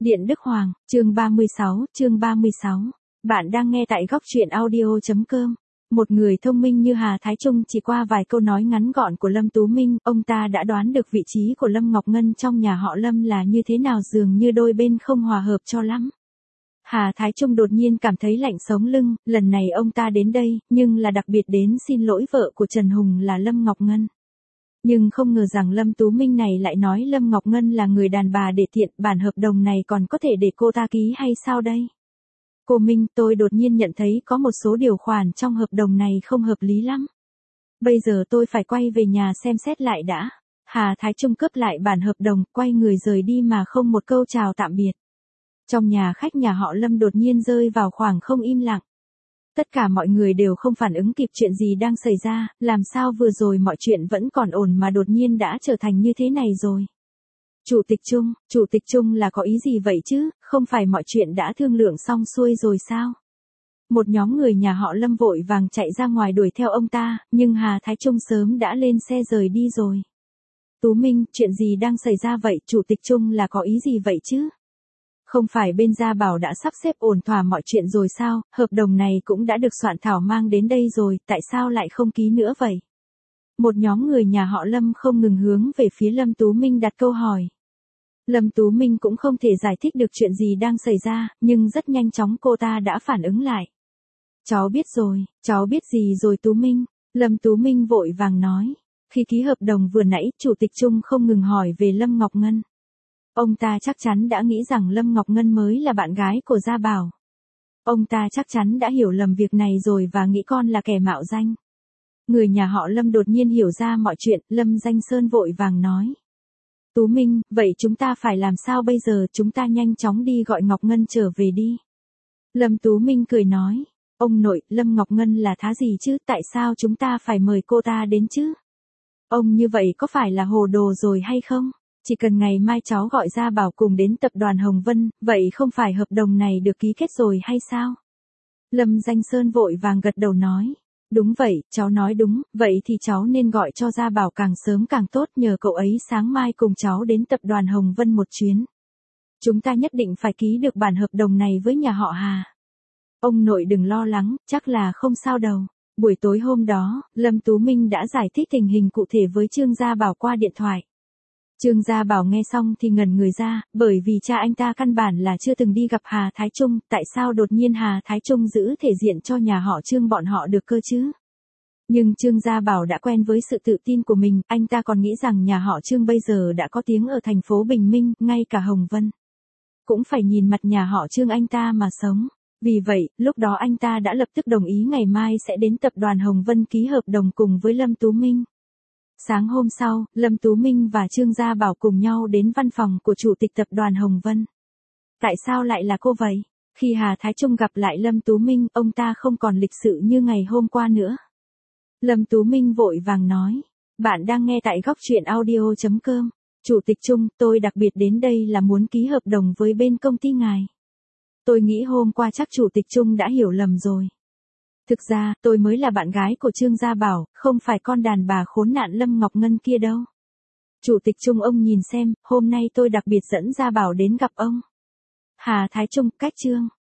Điện Đức Hoàng, chương 36. Bạn đang nghe tại góc truyện audio.com. Một người thông minh như Hà Thái Trung chỉ qua vài câu nói ngắn gọn của Lâm Tú Minh, ông ta đã đoán được vị trí của Lâm Ngọc Ngân trong nhà họ Lâm là như thế nào, dường như đôi bên không hòa hợp cho lắm. Hà Thái Trung đột nhiên cảm thấy lạnh sống lưng, lần này ông ta đến đây, nhưng là đặc biệt đến xin lỗi vợ của Trần Hùng là Lâm Ngọc Ngân. Nhưng không ngờ rằng Lâm Tú Minh này lại nói Lâm Ngọc Ngân là người đàn bà để tiện, bản hợp đồng này còn có thể để cô ta ký hay sao đây? Cô Minh, tôi đột nhiên nhận thấy có một số điều khoản trong hợp đồng này không hợp lý lắm. Bây giờ tôi phải quay về nhà xem xét lại đã. Hà Thái Trung cướp lại bản hợp đồng, quay người rời đi mà không một câu chào tạm biệt. Trong nhà khách nhà họ Lâm đột nhiên rơi vào khoảng không im lặng. Tất cả mọi người đều không phản ứng kịp chuyện gì đang xảy ra, làm sao vừa rồi mọi chuyện vẫn còn ổn mà đột nhiên đã trở thành như thế này rồi. Chủ tịch Trung là có ý gì vậy chứ, không phải mọi chuyện đã thương lượng xong xuôi rồi sao? Một nhóm người nhà họ Lâm vội vàng chạy ra ngoài đuổi theo ông ta, nhưng Hà Thái Trung sớm đã lên xe rời đi rồi. Tú Minh, chuyện gì đang xảy ra vậy, Chủ tịch Trung là có ý gì vậy chứ? Không phải bên Gia Bảo đã sắp xếp ổn thỏa mọi chuyện rồi sao, hợp đồng này cũng đã được soạn thảo mang đến đây rồi, tại sao lại không ký nữa vậy? Một nhóm người nhà họ Lâm không ngừng hướng về phía Lâm Tú Minh đặt câu hỏi. Lâm Tú Minh cũng không thể giải thích được chuyện gì đang xảy ra, nhưng rất nhanh chóng cô ta đã phản ứng lại. Cháu biết gì rồi Tú Minh? Lâm Tú Minh vội vàng nói. Khi ký hợp đồng vừa nãy, Chủ tịch Trung không ngừng hỏi về Lâm Ngọc Ngân. Ông ta chắc chắn đã nghĩ rằng Lâm Ngọc Ngân mới là bạn gái của Gia Bảo. Ông ta chắc chắn đã hiểu lầm việc này rồi và nghĩ con là kẻ mạo danh. Người nhà họ Lâm đột nhiên hiểu ra mọi chuyện, Lâm Danh Sơn vội vàng nói. Tú Minh, vậy chúng ta phải làm sao bây giờ, chúng ta nhanh chóng đi gọi Ngọc Ngân trở về đi. Lâm Tú Minh cười nói. Ông nội, Lâm Ngọc Ngân là thá gì chứ, tại sao chúng ta phải mời cô ta đến chứ? Ông như vậy có phải là hồ đồ rồi hay không? Chỉ cần ngày mai cháu gọi Gia Bảo cùng đến tập đoàn Hồng Vân, vậy không phải hợp đồng này được ký kết rồi hay sao? Lâm Danh Sơn vội vàng gật đầu nói. Đúng vậy, cháu nói đúng, vậy thì cháu nên gọi cho Gia Bảo càng sớm càng tốt, nhờ cậu ấy sáng mai cùng cháu đến tập đoàn Hồng Vân một chuyến. Chúng ta nhất định phải ký được bản hợp đồng này với nhà họ Hà. Ông nội đừng lo lắng, chắc là không sao đâu. Buổi tối hôm đó, Lâm Tú Minh đã giải thích tình hình cụ thể với Trương Gia Bảo qua điện thoại. Trương Gia Bảo nghe xong thì ngẩn người ra, bởi vì cha anh ta căn bản là chưa từng đi gặp Hà Thái Trung, tại sao đột nhiên Hà Thái Trung giữ thể diện cho nhà họ Trương bọn họ được cơ chứ? Nhưng Trương Gia Bảo đã quen với sự tự tin của mình, anh ta còn nghĩ rằng nhà họ Trương bây giờ đã có tiếng ở thành phố Bình Minh, ngay cả Hồng Vân cũng phải nhìn mặt nhà họ Trương anh ta mà sống. Vì vậy, lúc đó anh ta đã lập tức đồng ý ngày mai sẽ đến tập đoàn Hồng Vân ký hợp đồng cùng với Lâm Tú Minh. Sáng hôm sau, Lâm Tú Minh và Trương Gia Bảo cùng nhau đến văn phòng của Chủ tịch tập đoàn Hồng Vân. Tại sao lại là cô vậy? Khi Hà Thái Trung gặp lại Lâm Tú Minh, ông ta không còn lịch sự như ngày hôm qua nữa. Lâm Tú Minh vội vàng nói. Bạn đang nghe tại góc truyện audio.com. Chủ tịch Trung, tôi đặc biệt đến đây là muốn ký hợp đồng với bên công ty ngài. Tôi nghĩ hôm qua chắc Chủ tịch Trung đã hiểu lầm rồi. Thực ra, tôi mới là bạn gái của Trương Gia Bảo, không phải con đàn bà khốn nạn Lâm Ngọc Ngân kia đâu. Chủ tịch Trung ông nhìn xem, hôm nay tôi đặc biệt dẫn Gia Bảo đến gặp ông. Hà Thái Trung, cách Trương